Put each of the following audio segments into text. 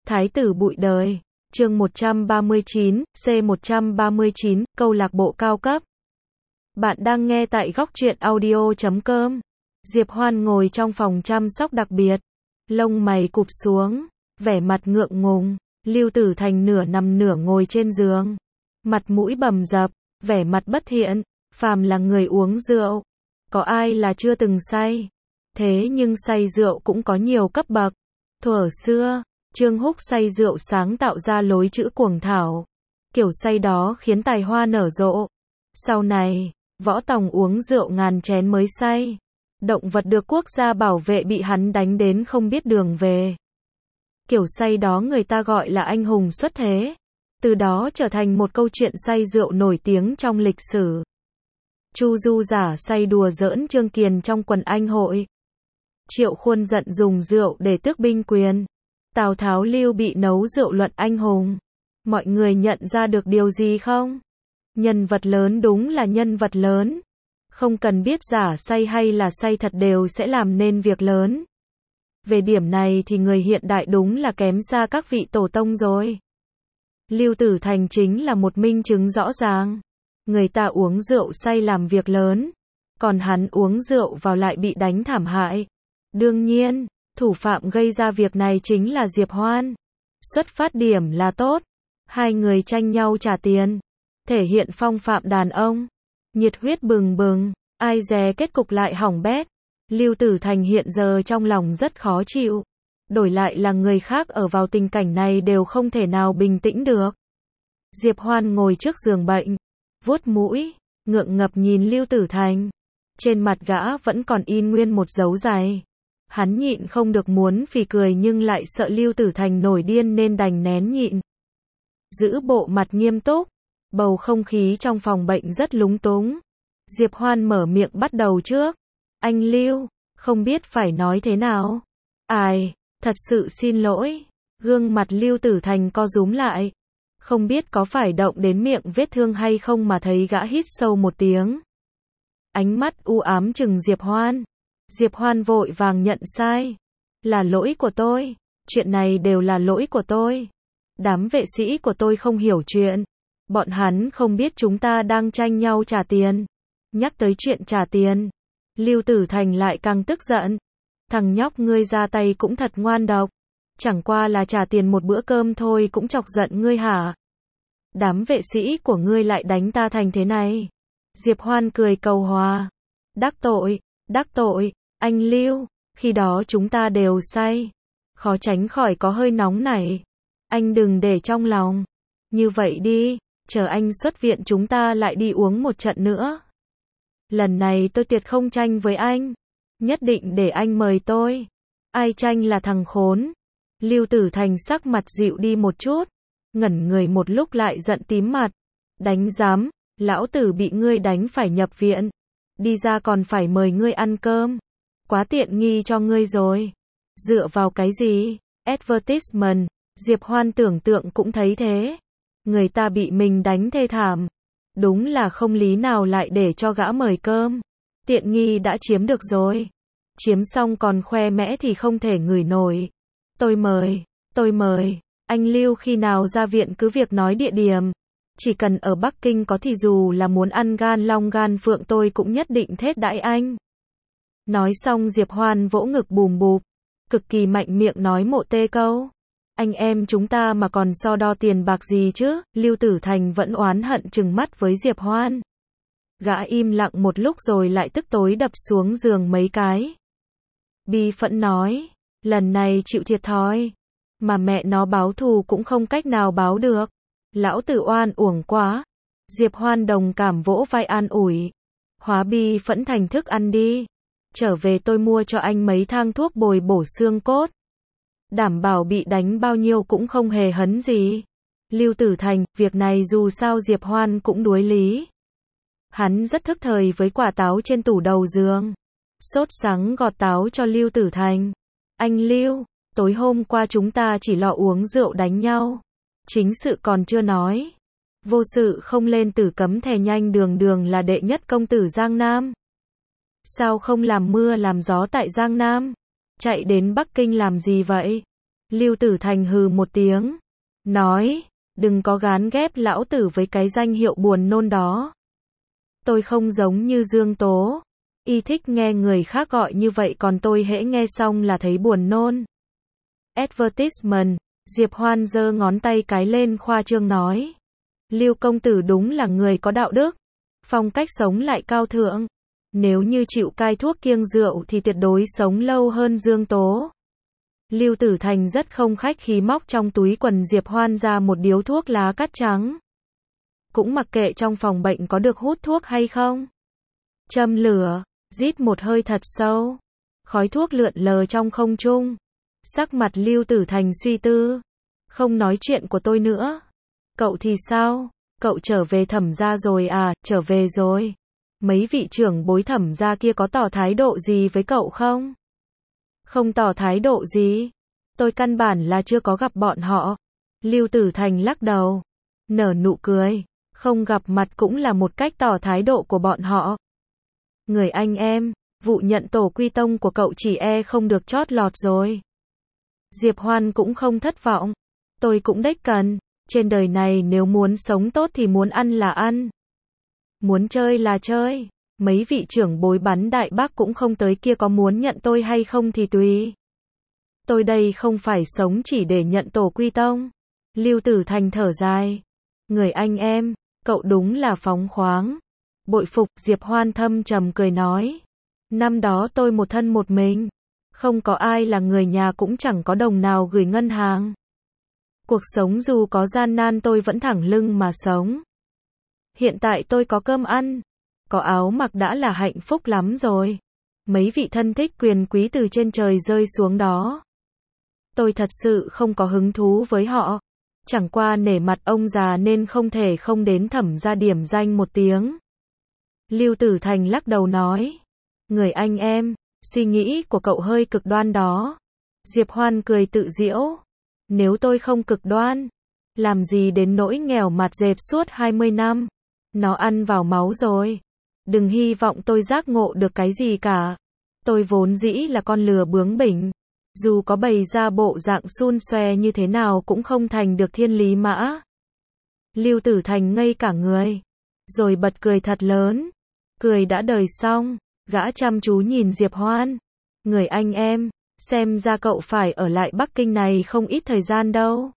Thái tử bụi đời. Chương 139, C139, câu lạc bộ cao cấp. Bạn đang nghe tại góc truyện audio.com. Diệp Hoan ngồi trong phòng chăm sóc đặc biệt, lông mày cụp xuống, vẻ mặt ngượng ngùng. Lưu Tử Thành nửa nằm nửa ngồi trên giường, mặt mũi bầm dập, vẻ mặt bất thiện. Phàm là người uống rượu, có ai là chưa từng say? Thế nhưng say rượu cũng có nhiều cấp bậc. Thuở xưa, Trương Húc say rượu sáng tạo ra lối chữ cuồng thảo. Kiểu say đó khiến tài hoa nở rộ. Sau này, Võ Tòng uống rượu ngàn chén mới say. Động vật được quốc gia bảo vệ bị hắn đánh đến không biết đường về. Kiểu say đó người ta gọi là anh hùng xuất thế. Từ đó trở thành một câu chuyện say rượu nổi tiếng trong lịch sử. Chu Du giả say đùa giỡn Trương Kiền trong quần anh hội. Triệu Khuôn giận dùng rượu để tước binh quyền. Tào Tháo Lưu Bị nấu rượu luận anh hùng. Mọi người nhận ra được điều gì không? Nhân vật lớn đúng là nhân vật lớn. Không cần biết giả say hay là say thật đều sẽ làm nên việc lớn. Về điểm này thì người hiện đại đúng là kém xa các vị tổ tông rồi. Lưu Tử Thành chính là một minh chứng rõ ràng. Người ta uống rượu say làm việc lớn, còn hắn uống rượu vào lại bị đánh thảm hại. Đương nhiên, thủ phạm gây ra việc này chính là Diệp Hoan. Xuất phát điểm là tốt, hai người tranh nhau trả tiền, thể hiện phong phạm đàn ông, nhiệt huyết bừng bừng, ai dè kết cục lại hỏng bét. Lưu Tử Thành hiện giờ trong lòng rất khó chịu, đổi lại là người khác ở vào tình cảnh này đều không thể nào bình tĩnh được. Diệp Hoan ngồi trước giường bệnh, vuốt mũi, ngượng ngập nhìn Lưu Tử Thành. Trên mặt gã vẫn còn in nguyên một dấu dày. Hắn nhịn không được muốn phì cười nhưng lại sợ Lưu Tử Thành nổi điên nên đành nén nhịn. Giữ bộ mặt nghiêm túc, bầu không khí trong phòng bệnh rất lúng túng. Diệp Hoan mở miệng bắt đầu trước. Anh Lưu, không biết phải nói thế nào. Ai, thật sự xin lỗi. Gương mặt Lưu Tử Thành co rúm lại. Không biết có phải động đến miệng vết thương hay không mà thấy gã hít sâu một tiếng. Ánh mắt u ám chừng Diệp Hoan. Diệp Hoan vội vàng nhận sai. Là lỗi của tôi. Chuyện này đều là lỗi của tôi. Đám vệ sĩ của tôi không hiểu chuyện. Bọn hắn không biết chúng ta đang tranh nhau trả tiền. Nhắc tới chuyện trả tiền, Lưu Tử Thành lại càng tức giận. Thằng nhóc ngươi ra tay cũng thật ngoan độc. Chẳng qua là trả tiền một bữa cơm thôi cũng chọc giận ngươi hả? Đám vệ sĩ của ngươi lại đánh ta thành thế này. Diệp Hoan cười cầu hòa. Đắc tội, anh Lưu, khi đó chúng ta đều say. Khó tránh khỏi có hơi nóng nảy. Anh đừng để trong lòng. Như vậy đi, chờ anh xuất viện chúng ta lại đi uống một trận nữa. Lần này tôi tuyệt không tranh với anh. Nhất định để anh mời tôi. Ai tranh là thằng khốn. Lưu Tử Thành sắc mặt dịu đi một chút. Ngẩn người một lúc lại giận tím mặt. Đánh giám, lão tử bị ngươi đánh phải nhập viện. Đi ra còn phải mời ngươi ăn cơm. Quá tiện nghi cho ngươi rồi. Dựa vào cái gì? Advertisement, Diệp Hoan tưởng tượng cũng thấy thế. Người ta bị mình đánh thê thảm. Đúng là không lý nào lại để cho gã mời cơm. Tiện nghi đã chiếm được rồi. Chiếm xong còn khoe mẽ thì không thể ngửi nổi. Tôi mời. Anh Lưu khi nào ra viện cứ việc nói địa điểm. Chỉ cần ở Bắc Kinh có thì dù là muốn ăn gan long gan phượng tôi cũng nhất định thết đãi anh. Nói xong Diệp Hoan vỗ ngực bùm bụp. Cực kỳ mạnh miệng nói mộ tê câu. Anh em chúng ta mà còn so đo tiền bạc gì chứ? Lưu Tử Thành vẫn oán hận trừng mắt với Diệp Hoan. Gã im lặng một lúc rồi lại tức tối đập xuống giường mấy cái. Bi phẫn nói. Lần này chịu thiệt thòi. Mà mẹ nó báo thù cũng không cách nào báo được. Lão tử oan uổng quá. Diệp Hoan đồng cảm vỗ vai an ủi. Hóa bi phẫn thành thức ăn đi. Trở về tôi mua cho anh mấy thang thuốc bồi bổ xương cốt. Đảm bảo bị đánh bao nhiêu cũng không hề hấn gì. Lưu Tử Thành, việc này dù sao Diệp Hoan cũng đuối lý. Hắn rất thức thời với quả táo trên tủ đầu giường. Sốt sắng gọt táo cho Lưu Tử Thành. Anh Lưu, tối hôm qua chúng ta chỉ lọ uống rượu đánh nhau. Chính sự còn chưa nói. Vô sự không lên tử cấm thè nhanh đường là đệ nhất công tử Giang Nam. Sao không làm mưa làm gió tại Giang Nam? Chạy đến Bắc Kinh làm gì vậy? Lưu Tử Thành hừ một tiếng, nói, đừng có gán ghép lão tử với cái danh hiệu buồn nôn đó. Tôi không giống như Dương Tố, y thích nghe người khác gọi như vậy còn tôi hễ nghe xong là thấy buồn nôn. Advertisement, Diệp Hoan giơ ngón tay cái lên khoa trương nói. Lưu công tử đúng là người có đạo đức, phong cách sống lại cao thượng. Nếu như chịu cai thuốc kiêng rượu thì tuyệt đối sống lâu hơn Dương Tố. Lưu Tử Thành rất không khách khí móc trong túi quần Diệp Hoan ra một điếu thuốc lá cắt trắng. Cũng mặc kệ trong phòng bệnh có được hút thuốc hay không. Châm lửa, rít một hơi thật sâu. Khói thuốc lượn lờ trong không trung. Sắc mặt Lưu Tử Thành suy tư. Không nói chuyện của tôi nữa. Cậu thì sao? Cậu trở về Thẩm gia rồi à? Trở về rồi. Mấy vị trưởng bối Thẩm gia kia có tỏ thái độ gì với cậu không? Không tỏ thái độ gì. Tôi căn bản là chưa có gặp bọn họ. Lưu Tử Thành lắc đầu. Nở nụ cười. Không gặp mặt cũng là một cách tỏ thái độ của bọn họ. Người anh em, vụ nhận tổ quy tông của cậu chỉ không được chót lọt rồi. Diệp Hoan cũng không thất vọng. Tôi cũng đếch cần. Trên đời này nếu muốn sống tốt thì muốn ăn là ăn. Muốn chơi là chơi. Mấy vị trưởng bối bắn Đại Bác cũng không tới kia có muốn nhận tôi hay không thì tùy. Tôi đây không phải sống chỉ để nhận tổ quy tông. Lưu Tử Thành thở dài. Người anh em, cậu đúng là phóng khoáng. Bội phục, Diệp Hoan thâm trầm cười nói. Năm đó tôi một thân một mình. Không có ai là người nhà cũng chẳng có đồng nào gửi ngân hàng. Cuộc sống dù có gian nan tôi vẫn thẳng lưng mà sống. Hiện tại tôi có cơm ăn, có áo mặc đã là hạnh phúc lắm rồi. Mấy vị thân thích quyền quý từ trên trời rơi xuống đó. Tôi thật sự không có hứng thú với họ. Chẳng qua nể mặt ông già nên không thể không đến Thẩm gia điểm danh một tiếng. Lưu Tử Thành lắc đầu nói. Người anh em, suy nghĩ của cậu hơi cực đoan đó. Diệp Hoan cười tự giễu. Nếu tôi không cực đoan, làm gì đến nỗi nghèo mạt dẹp suốt 20 năm. Nó ăn vào máu rồi. Đừng hy vọng tôi giác ngộ được cái gì cả. Tôi vốn dĩ là con lừa bướng bỉnh. Dù có bày ra bộ dạng xun xoe như thế nào cũng không thành được thiên lý mã. Lưu Tử Thành ngây cả người. Rồi bật cười thật lớn. Cười đã đời xong. Gã chăm chú nhìn Diệp Hoan. Người anh em, xem ra cậu phải ở lại Bắc Kinh này không ít thời gian đâu.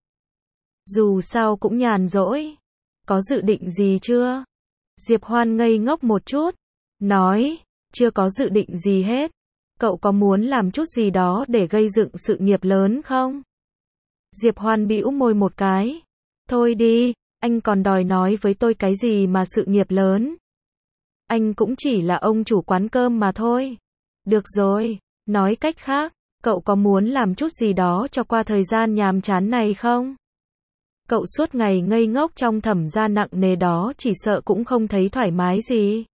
Dù sao cũng nhàn rỗi. Có dự định gì chưa? Diệp Hoan ngây ngốc một chút. Nói, chưa có dự định gì hết. Cậu có muốn làm chút gì đó để gây dựng sự nghiệp lớn không? Diệp Hoan bĩu môi một cái. Thôi đi, anh còn đòi nói với tôi cái gì mà sự nghiệp lớn. Anh cũng chỉ là ông chủ quán cơm mà thôi. Được rồi, nói cách khác, cậu có muốn làm chút gì đó cho qua thời gian nhàm chán này không? Cậu suốt ngày ngây ngốc trong Thẩm gia nặng nề đó chỉ sợ cũng không thấy thoải mái gì.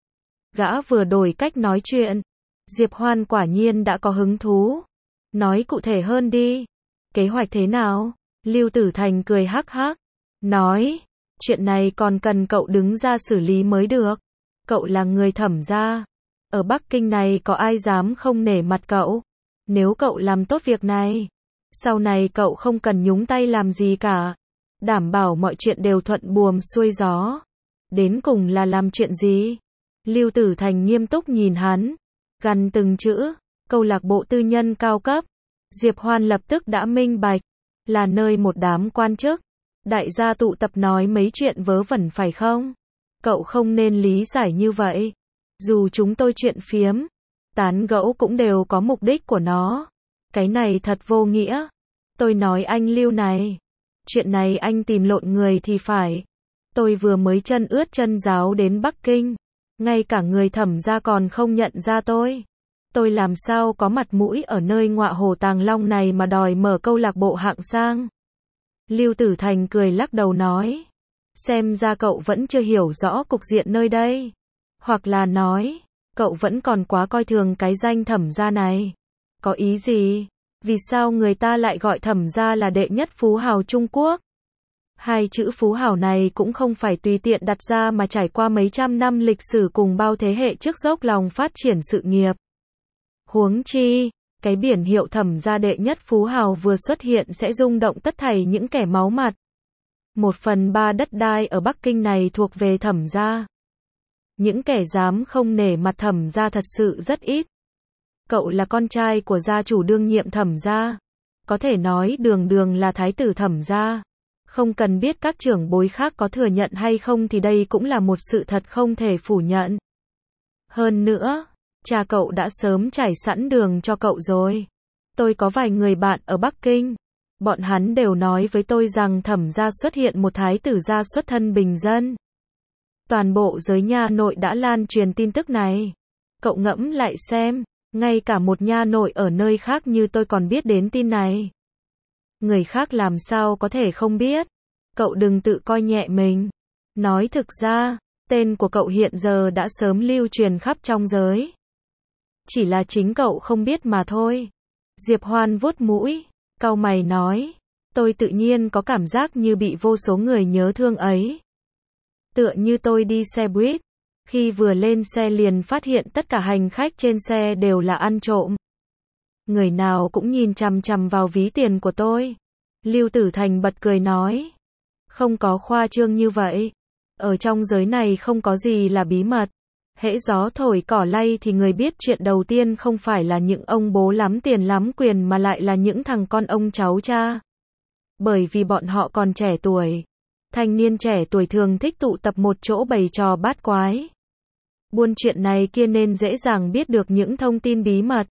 Gã vừa đổi cách nói chuyện. Diệp Hoan quả nhiên đã có hứng thú. Nói cụ thể hơn đi. Kế hoạch thế nào? Lưu Tử Thành cười hắc hắc. Nói, chuyện này còn cần cậu đứng ra xử lý mới được. Cậu là người Thẩm gia. Ở Bắc Kinh này có ai dám không nể mặt cậu? Nếu cậu làm tốt việc này, sau này cậu không cần nhúng tay làm gì cả. Đảm bảo mọi chuyện đều thuận buồm xuôi gió. Đến cùng là làm chuyện gì? Lưu Tử Thành nghiêm túc nhìn hắn. Gằn từng chữ. Câu lạc bộ tư nhân cao cấp. Diệp Hoan lập tức đã minh bạch. Là nơi một đám quan chức. Đại gia tụ tập nói mấy chuyện vớ vẩn phải không? Cậu không nên lý giải như vậy. Dù chúng tôi chuyện phiếm, tán gẫu cũng đều có mục đích của nó. Cái này thật vô nghĩa. Tôi nói anh Lưu này. Chuyện này anh tìm lộn người thì phải. Tôi vừa mới chân ướt chân ráo đến Bắc Kinh. Ngay cả người Thẩm gia còn không nhận ra tôi. Tôi làm sao có mặt mũi ở nơi ngọa hổ Tàng Long này mà đòi mở câu lạc bộ hạng sang. Lưu Tử Thành cười lắc đầu nói. Xem ra cậu vẫn chưa hiểu rõ cục diện nơi đây. Hoặc là nói, cậu vẫn còn quá coi thường cái danh Thẩm gia này. Có ý gì? Vì sao người ta lại gọi Thẩm gia là đệ nhất phú hào Trung Quốc? Hai chữ phú hào này cũng không phải tùy tiện đặt ra mà trải qua mấy trăm năm lịch sử cùng bao thế hệ trước dốc lòng phát triển sự nghiệp. Huống chi, Cái biển hiệu Thẩm gia đệ nhất phú hào vừa xuất hiện sẽ rung động tất thảy những kẻ máu mặt. 1/3 đất đai ở Bắc Kinh này thuộc về Thẩm gia. Những kẻ dám không nể mặt Thẩm gia thật sự rất ít. Cậu là con trai của gia chủ đương nhiệm Thẩm gia. Có thể nói đường đường là thái tử Thẩm gia. Không cần biết các trưởng bối khác có thừa nhận hay không thì đây cũng là một sự thật không thể phủ nhận. Hơn nữa, cha cậu đã sớm trải sẵn đường cho cậu rồi. Tôi có vài người bạn ở Bắc Kinh. Bọn hắn đều nói với tôi rằng Thẩm gia xuất hiện một thái tử gia xuất thân bình dân. Toàn bộ giới nha nội đã lan truyền tin tức này. Cậu ngẫm lại xem, ngay cả một nha nội ở nơi khác như tôi còn biết đến tin này. Người khác làm sao có thể không biết. Cậu đừng tự coi nhẹ mình. Nói thực ra, tên của cậu hiện giờ đã sớm lưu truyền khắp trong giới. Chỉ là chính cậu không biết mà thôi. Diệp Hoan vuốt mũi, cau mày nói. Tôi tự nhiên có cảm giác như bị vô số người nhớ thương ấy. Tựa như tôi đi xe buýt. Khi vừa lên xe liền phát hiện tất cả hành khách trên xe đều là ăn trộm. Người nào cũng nhìn chằm chằm vào ví tiền của tôi. Lưu Tử Thành bật cười nói. Không có khoa trương như vậy. Ở trong giới này không có gì là bí mật. Hễ gió thổi cỏ lay thì người biết chuyện đầu tiên không phải là những ông bố lắm tiền lắm quyền mà lại là những thằng con ông cháu cha. Bởi vì bọn họ còn trẻ tuổi. Thanh niên trẻ tuổi thường thích tụ tập một chỗ bày trò bát quái. Buôn chuyện này kia nên dễ dàng biết được những thông tin bí mật.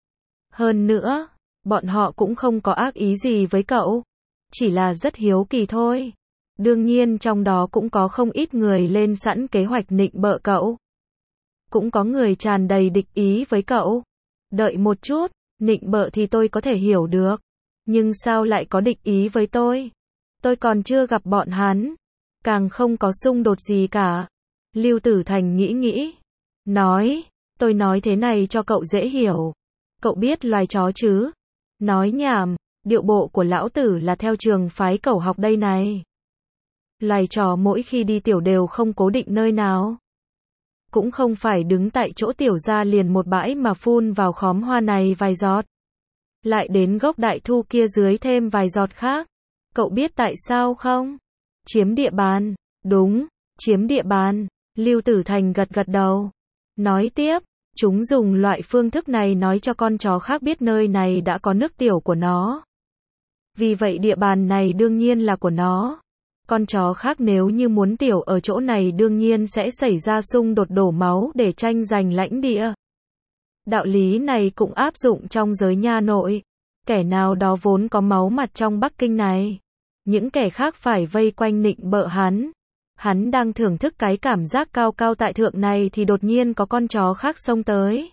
Hơn nữa, bọn họ cũng không có ác ý gì với cậu. Chỉ là rất hiếu kỳ thôi. Đương nhiên trong đó cũng có không ít người lên sẵn kế hoạch nịnh bợ cậu. Cũng có người tràn đầy địch ý với cậu. Đợi một chút, nịnh bợ thì tôi có thể hiểu được. Nhưng sao lại có địch ý với tôi? Tôi còn chưa gặp bọn hắn. Càng không có xung đột gì cả. Lưu Tử Thành nghĩ. Nói, tôi nói thế này cho cậu dễ hiểu. Cậu biết loài chó chứ? Nói nhảm, điệu bộ của lão tử là theo trường phái cẩu học đây này. Loài chó mỗi khi đi tiểu đều không cố định nơi nào. Cũng không phải đứng tại chỗ tiểu ra liền một bãi mà phun vào khóm hoa này vài giọt. Lại đến gốc đại thu kia dưới thêm vài giọt khác. Cậu biết tại sao không? Chiếm địa bàn. Đúng, chiếm địa bàn. Lưu Tử Thành gật đầu. Nói tiếp, chúng dùng loại phương thức này nói cho con chó khác biết nơi này đã có nước tiểu của nó. Vì vậy địa bàn này đương nhiên là của nó. Con chó khác nếu như muốn tiểu ở chỗ này đương nhiên sẽ xảy ra xung đột đổ máu để tranh giành lãnh địa. Đạo lý này cũng áp dụng trong giới nha nội. Kẻ nào đó vốn có máu mặt trong Bắc Kinh này. Những kẻ khác phải vây quanh nịnh bợ hắn. Hắn đang thưởng thức cái cảm giác cao cao tại thượng này thì đột nhiên có con chó khác xông tới.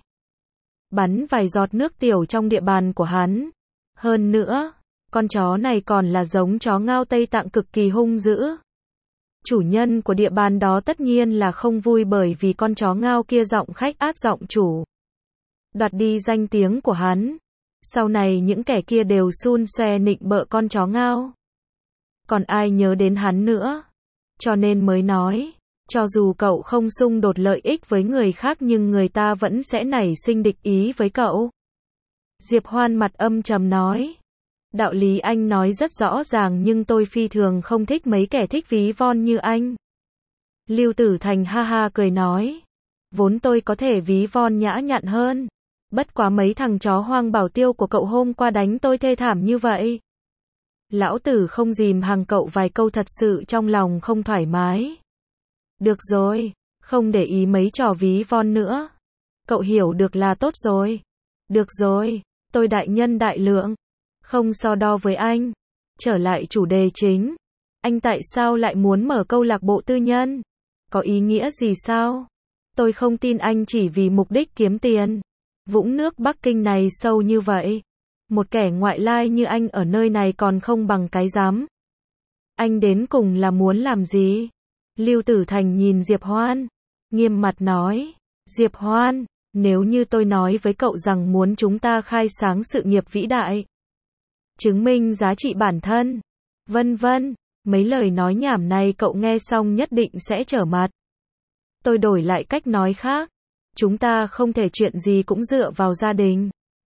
Bắn vài giọt nước tiểu trong địa bàn của hắn. Hơn nữa, con chó này còn là giống chó ngao Tây Tạng cực kỳ hung dữ. Chủ nhân của địa bàn đó tất nhiên là không vui bởi vì con chó ngao kia giọng khách át giọng chủ. Đoạt đi danh tiếng của hắn. Sau này những kẻ kia đều xun xoe nịnh bợ con chó ngao. Còn ai nhớ đến hắn nữa? Cho nên mới nói, cho dù cậu không xung đột lợi ích với người khác nhưng người ta vẫn sẽ nảy sinh địch ý với cậu. Diệp Hoan mặt âm trầm nói. Đạo lý anh nói rất rõ ràng nhưng tôi phi thường không thích mấy kẻ thích ví von như anh. Lưu Tử Thành ha ha cười nói. Vốn tôi có thể ví von nhã nhặn hơn. Bất quá mấy thằng chó hoang bảo tiêu của cậu hôm qua đánh tôi thê thảm như vậy. Lão tử không dìm hàng cậu vài câu thật sự trong lòng không thoải mái. Được rồi, không để ý mấy trò ví von nữa. Cậu hiểu được là tốt rồi. Được rồi, tôi đại nhân đại lượng. Không so đo với anh. Trở lại chủ đề chính. Anh tại sao lại muốn mở câu lạc bộ tư nhân? Có ý nghĩa gì sao? Tôi không tin anh chỉ vì mục đích kiếm tiền. Vũng nước Bắc Kinh này sâu như vậy. Một kẻ ngoại lai như anh ở nơi này còn không bằng cái rắm. Anh đến cùng là muốn làm gì? Lưu Tử Thành nhìn Diệp Hoan. Nghiêm mặt nói. Diệp Hoan, nếu như tôi nói với cậu rằng muốn chúng ta khai sáng sự nghiệp vĩ đại. Chứng minh giá trị bản thân. Vân vân. Mấy lời nói nhảm này cậu nghe xong nhất định sẽ trở mặt. Tôi đổi lại cách nói khác. Chúng ta không thể chuyện gì cũng dựa vào gia đình.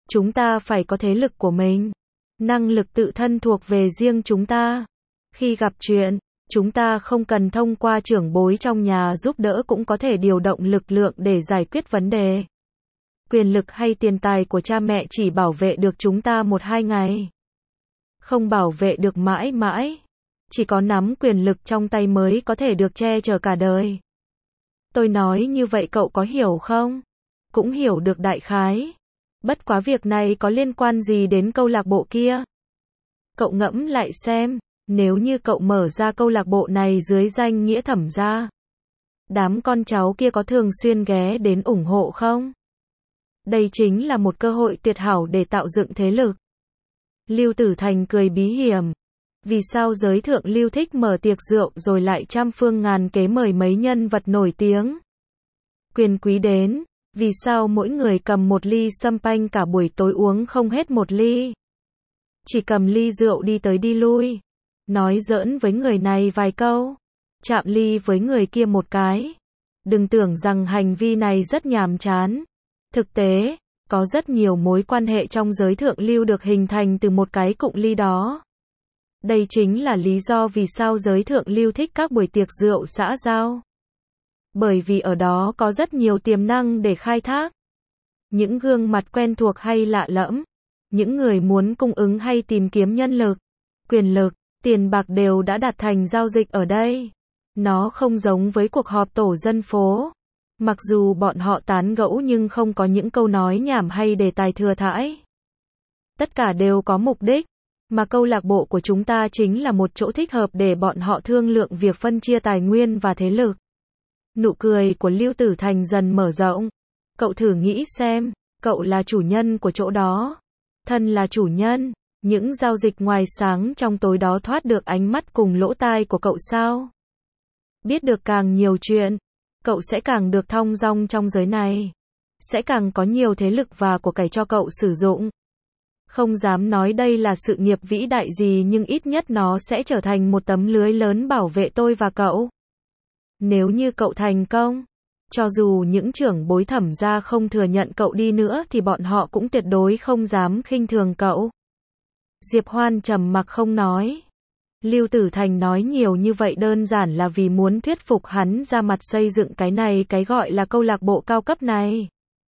Chúng ta phải có thế lực của mình. Năng lực tự thân thuộc về riêng chúng ta. Khi gặp chuyện, chúng ta không cần thông qua trưởng bối trong nhà giúp đỡ cũng có thể điều động lực lượng để giải quyết vấn đề. Quyền lực hay tiền tài của cha mẹ chỉ bảo vệ được chúng ta 1-2 ngày. Không bảo vệ được mãi mãi. Chỉ có nắm quyền lực trong tay mới có thể được che chở cả đời. Tôi nói như vậy cậu có hiểu không? Cũng hiểu được đại khái. Bất quá việc này có liên quan gì đến câu lạc bộ kia? Cậu ngẫm lại xem, nếu như cậu mở ra câu lạc bộ này dưới danh nghĩa Thẩm gia, đám con cháu kia có thường xuyên ghé đến ủng hộ không? Đây chính là một cơ hội tuyệt hảo để tạo dựng thế lực. Lưu Tử Thành cười bí hiểm. Vì sao giới thượng lưu thích mở tiệc rượu rồi lại trăm phương ngàn kế mời mấy nhân vật nổi tiếng? Quyền quý đến, vì sao mỗi người cầm một ly champagne cả buổi tối uống không hết một ly? Chỉ cầm ly rượu đi tới đi lui, nói giỡn với người này vài câu, chạm ly với người kia một cái. Đừng tưởng rằng hành vi này rất nhàm chán. Thực tế, có rất nhiều mối quan hệ trong giới thượng lưu được hình thành từ một cái cụng ly đó. Đây chính là lý do vì sao giới thượng lưu thích các buổi tiệc rượu xã giao. Bởi vì ở đó có rất nhiều tiềm năng để khai thác. Những gương mặt quen thuộc hay lạ lẫm, những người muốn cung ứng hay tìm kiếm nhân lực, quyền lực, tiền bạc đều đã đạt thành giao dịch ở đây. Nó không giống với cuộc họp tổ dân phố. Mặc dù bọn họ tán gẫu nhưng không có những câu nói nhảm hay đề tài thừa thãi. Tất cả đều có mục đích, mà câu lạc bộ của chúng ta chính là một chỗ thích hợp để bọn họ thương lượng việc phân chia tài nguyên và thế lực. Nụ cười của Lưu Tử Thành dần mở rộng. Cậu thử nghĩ xem, cậu là chủ nhân của chỗ đó. Thân là chủ nhân, những giao dịch ngoài sáng trong tối đó thoát được ánh mắt cùng lỗ tai của cậu sao? Biết được càng nhiều chuyện, cậu sẽ càng được thong dong trong giới này. Sẽ càng có nhiều thế lực và của cải cho cậu sử dụng. Không dám nói đây là sự nghiệp vĩ đại gì nhưng ít nhất nó sẽ trở thành một tấm lưới lớn bảo vệ tôi và cậu. Nếu như cậu thành công, cho dù những trưởng bối Thẩm gia không thừa nhận cậu đi nữa thì bọn họ cũng tuyệt đối không dám khinh thường cậu. Diệp Hoan trầm mặc không nói. Lưu Tử Thành nói nhiều như vậy đơn giản là vì muốn thuyết phục hắn ra mặt xây dựng cái này cái gọi là câu lạc bộ cao cấp này.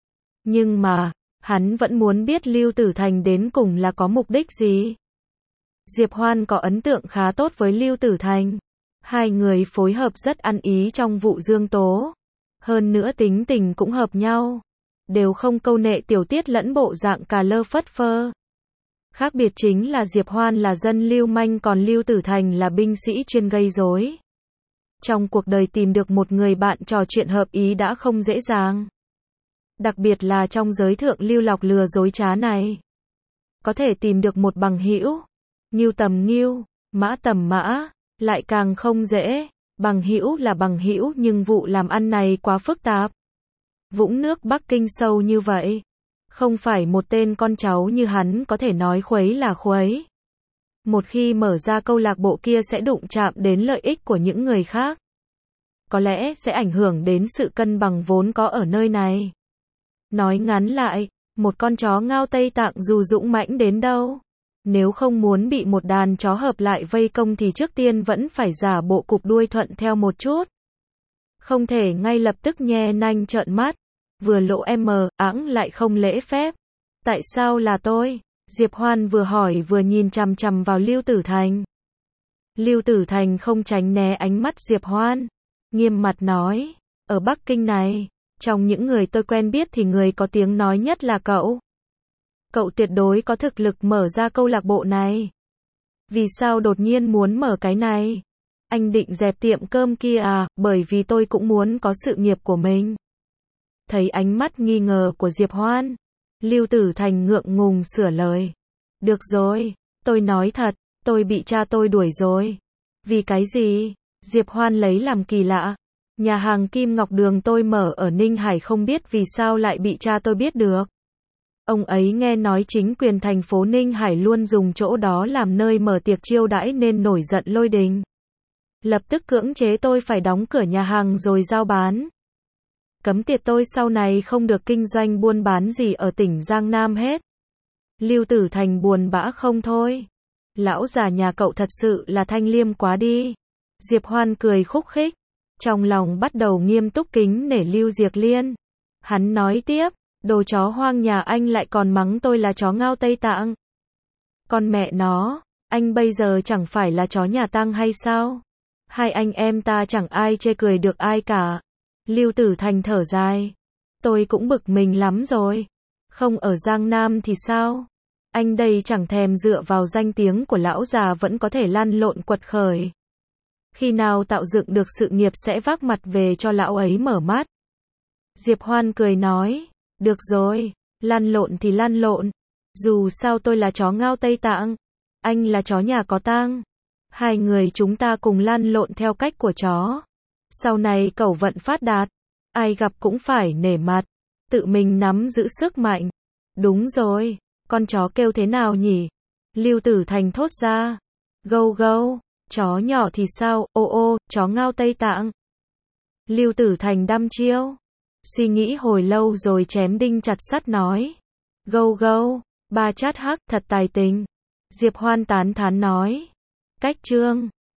Nhưng mà, hắn vẫn muốn biết Lưu Tử Thành đến cùng là có mục đích gì. Diệp Hoan có ấn tượng khá tốt với Lưu Tử Thành. Hai người phối hợp rất ăn ý trong vụ Dương Tố. Hơn nữa tính tình cũng hợp nhau. Đều không câu nệ tiểu tiết lẫn bộ dạng cà lơ phất phơ. Khác biệt chính là Diệp Hoan là dân lưu manh còn Lưu Tử Thành là binh sĩ chuyên gây rối. Trong cuộc đời tìm được một người bạn trò chuyện hợp ý đã không dễ dàng. Đặc biệt là trong giới thượng lưu lọc lừa dối trá này. Có thể tìm được một bằng hữu, Ngưu tầm ngưu, Mã tầm mã, lại càng không dễ. Bằng hữu là bằng hữu nhưng vụ làm ăn này quá phức tạp. Vũng nước Bắc Kinh sâu như vậy. Không phải một tên con cháu như hắn có thể nói khuấy là khuấy. Một khi mở ra câu lạc bộ kia sẽ đụng chạm đến lợi ích của những người khác. Có lẽ sẽ ảnh hưởng đến sự cân bằng vốn có ở nơi này. Nói ngắn lại, một con chó ngao Tây Tạng dù dũng mãnh đến đâu, nếu không muốn bị một đàn chó hợp lại vây công thì trước tiên vẫn phải giả bộ cụp đuôi thuận theo một chút. Không thể ngay lập tức nhe nanh trợn mắt, vừa lộ ẵng lại không lễ phép. Tại sao là tôi? Diệp Hoan vừa hỏi vừa nhìn chằm chằm vào Lưu Tử Thành. Lưu Tử Thành không tránh né ánh mắt Diệp Hoan, nghiêm mặt nói, ở Bắc Kinh này, trong những người tôi quen biết thì người có tiếng nói nhất là cậu. Cậu tuyệt đối có thực lực mở ra câu lạc bộ này. Vì sao đột nhiên muốn mở cái này? Anh định dẹp tiệm cơm kia à? Bởi vì tôi cũng muốn có sự nghiệp của mình. Thấy ánh mắt nghi ngờ của Diệp Hoan, Lưu Tử Thành ngượng ngùng sửa lời. Được rồi, tôi nói thật, tôi bị cha tôi đuổi rồi. Vì cái gì? Diệp Hoan lấy làm kỳ lạ. Nhà hàng Kim Ngọc Đường tôi mở ở Ninh Hải không biết vì sao lại bị cha tôi biết được. Ông ấy nghe nói chính quyền thành phố Ninh Hải luôn dùng chỗ đó làm nơi mở tiệc chiêu đãi nên nổi giận lôi đình. Lập tức cưỡng chế tôi phải đóng cửa nhà hàng rồi giao bán. Cấm tiệt tôi sau này không được kinh doanh buôn bán gì ở tỉnh Giang Nam hết. Lưu Tử Thành buồn bã không thôi. Lão già nhà cậu thật sự là thanh liêm quá đi. Diệp Hoan cười khúc khích, trong lòng bắt đầu nghiêm túc kính nể Lưu Diệc Liên. Hắn nói tiếp, đồ chó hoang nhà anh lại còn mắng tôi là chó ngao Tây Tạng. Con mẹ nó, anh bây giờ chẳng phải là chó nhà Tăng hay sao? Hai anh em ta chẳng ai chê cười được ai cả. Lưu Tử Thành thở dài. Tôi cũng bực mình lắm rồi. Không ở Giang Nam thì sao? Anh đây chẳng thèm dựa vào danh tiếng của lão già vẫn có thể lăn lộn quật khởi. Khi nào tạo dựng được sự nghiệp sẽ vác mặt về cho lão ấy mở mắt. Diệp Hoan cười nói, được rồi, lăn lộn thì lăn lộn. Dù sao tôi là chó ngao Tây Tạng, anh là chó nhà có tang. Hai người chúng ta cùng lăn lộn theo cách của chó. Sau này cẩu vận phát đạt, ai gặp cũng phải nể mặt, tự mình nắm giữ sức mạnh. Đúng rồi, con chó kêu thế nào nhỉ? Lưu Tử Thành thốt ra. Gâu gâu, chó nhỏ thì sao? Ô ô, chó ngao Tây Tạng. Lưu Tử Thành đăm chiêu, suy nghĩ hồi lâu rồi chém đinh chặt sắt nói. Gâu gâu, ba chát hắc thật tài tình. Diệp Hoan tán thán nói. Cách chương